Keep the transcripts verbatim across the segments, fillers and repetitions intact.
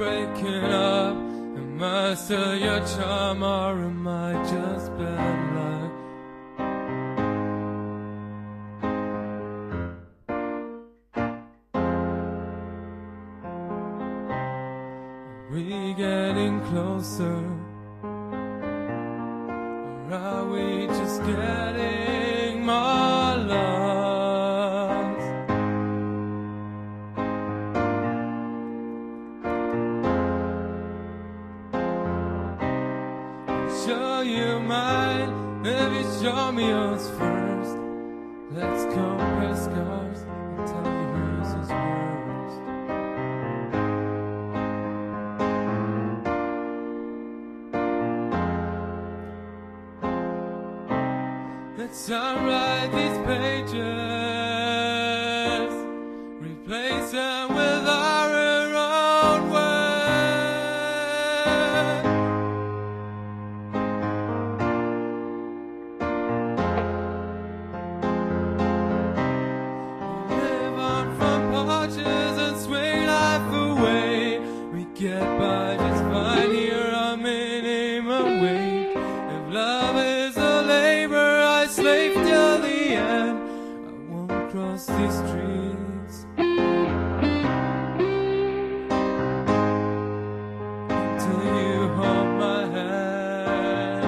breaking up? Am I still your charm, or am I just bad luck? Are we getting closer, or are we just getting more lost? Show you mine, if you show me yours first. Let's compare scars and tell you whose is worst. Let's unwrite these pages, replace them with our own words. Live on front porches and swing life away. We get by just fine here on minimum wage. If love is a labor, I slave till the end. I won't cross these streets until you hold my hand.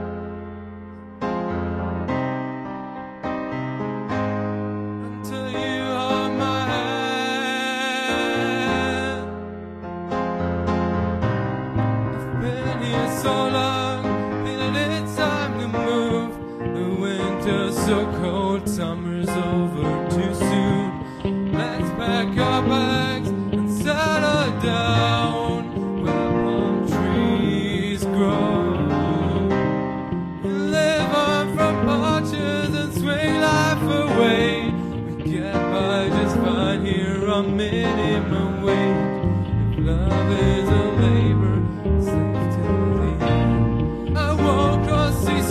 Until you hold my hand. I've been here so long, feeling it's time to move. The winter's so cold, summer's over too soon. Let's pack our bags and settle down where palm trees grow. We live on front porches and swing life away. We get by just fine here on minimum wage. If love is a labor, slave till the end. I won't cross these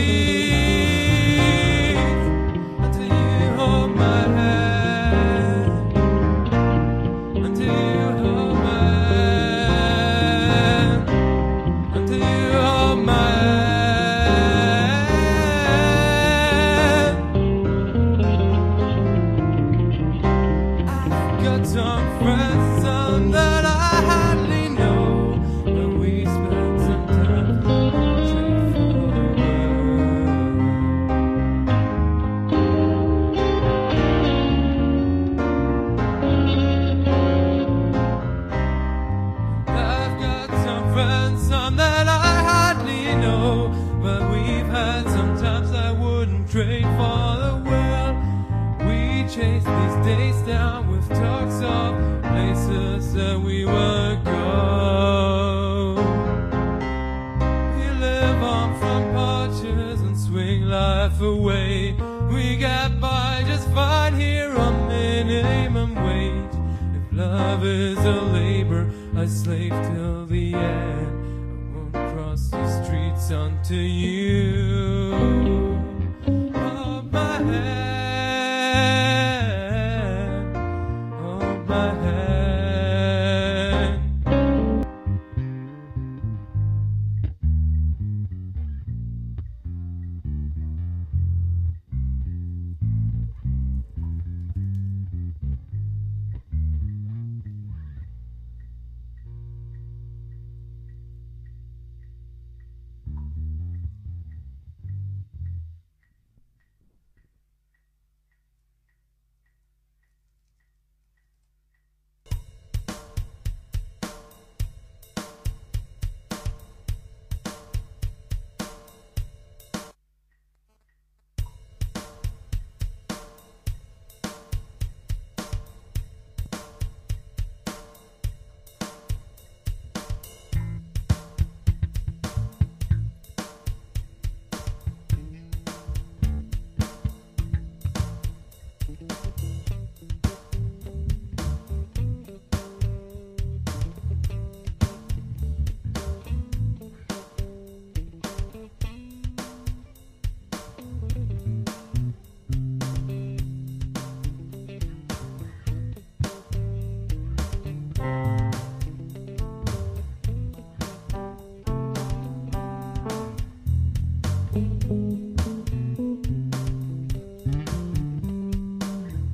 streets until you hold my hand. Until you hold my hand. Until you hold my hand. I've got some friends, some that I hardly know, but we spend some time trade for the world. I've got some friends, some that I hardly know, but we've had some times I wouldn't trade for the world. We chase these days down with talks of places that we would go. We live on front porches and swing life away. We got by just fine here on minimum wage. If love is a labor, I slave till the end. I won't cross these streets until you hold my hand. Hold my hand.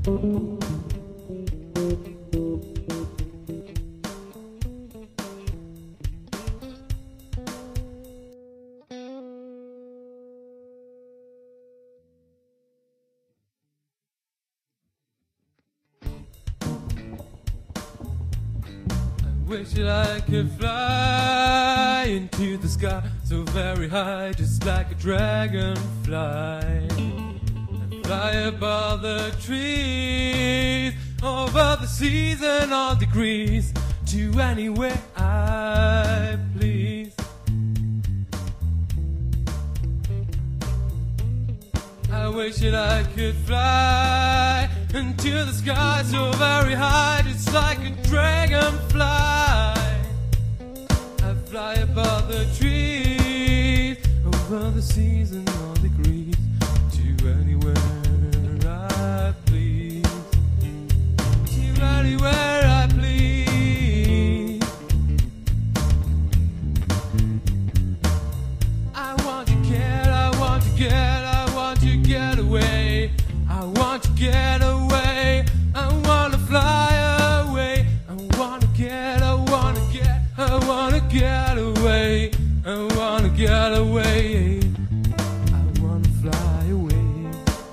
Wish that I could fly into the sky so very high, just like a dragonfly, and fly above the trees, over the seas and all degrees, to anywhere I please. I wish that I could fly into the sky so very high, just like a dragonfly. I fly above the trees, over the seas and all degrees, to anywhere I please, to anywhere I please. I want to get, I want to get, I want to get away. I want to get away, I want to fly away. I want to get, I want to get, I want to get away. I want to get away, I want to fly away.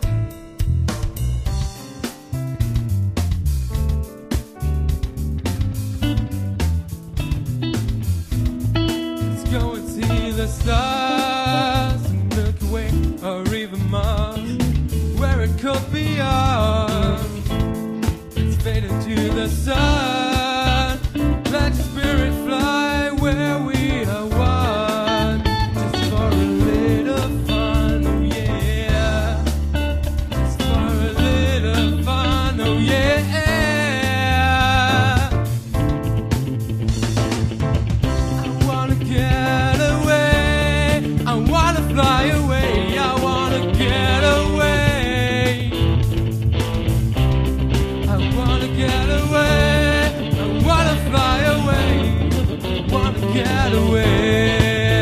Let's go and see the stars, and Milky Way or even Mars, where it could be ours. Let's fade into the sun, let your spirit fly where we are one, just for a little fun, oh yeah, just for a little fun, oh yeah. I wanna get away, I wanna fly away, I wanna get away. I wanna get away, I wanna fly away, I wanna get away.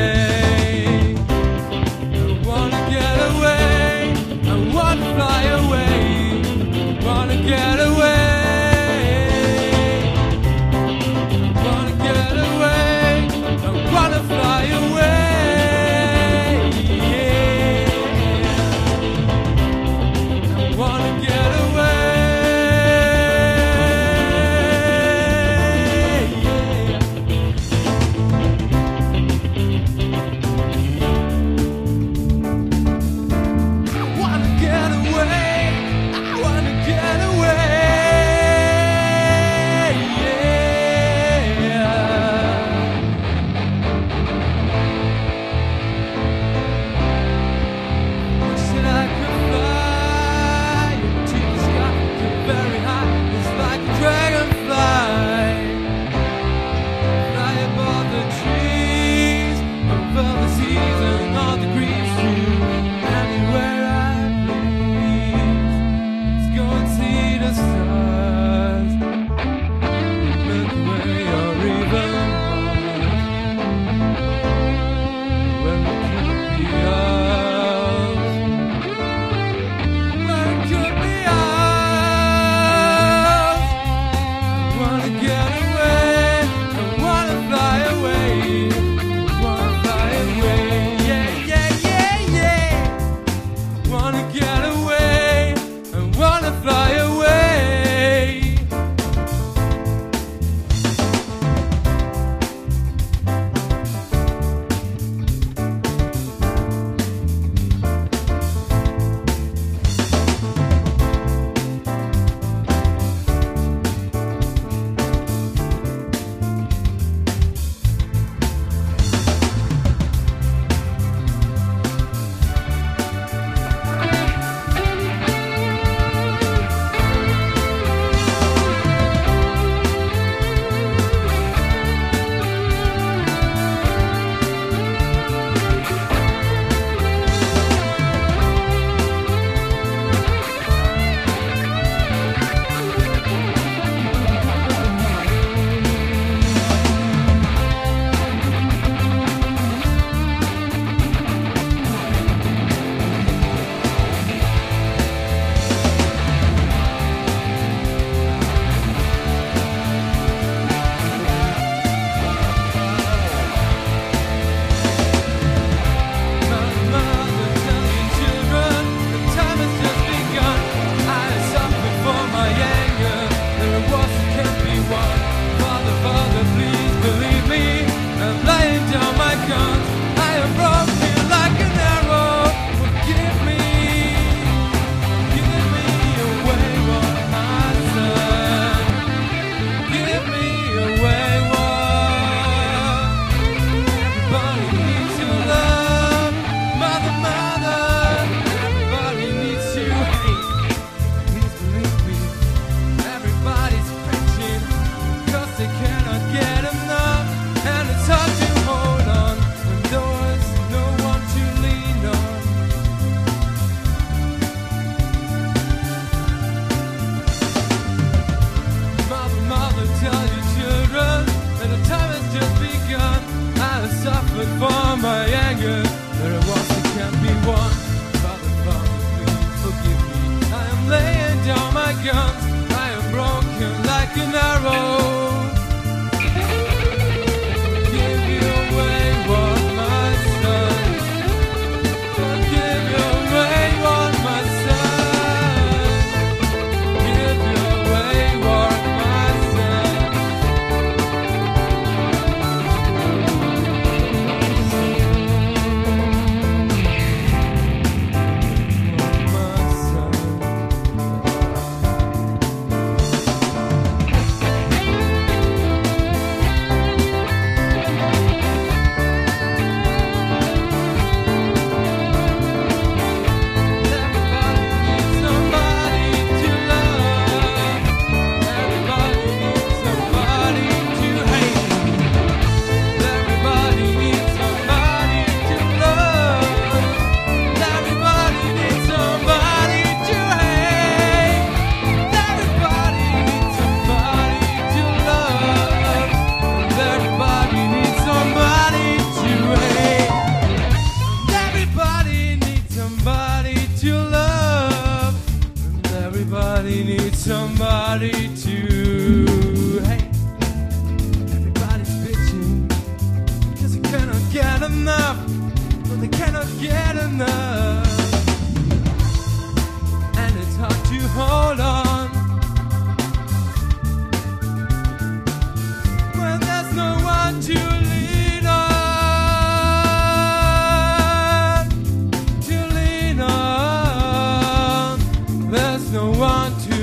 I wanna get away, I wanna fly away, I wanna get away. I wanna get away, I wanna fly away. Yeah. I wanna get away. I wanna get away. I wanna get away. Yeah. Wish that I could fly broken arrow. Give you wayward, my son. Give you wayward, my son. Give you wayward, my son. My son. Everybody needs somebody to hate. Everybody's bitching because they cannot get enough. But they cannot get enough. And it's hard to hold on when there's no one to lean on. To lean on. There's no one to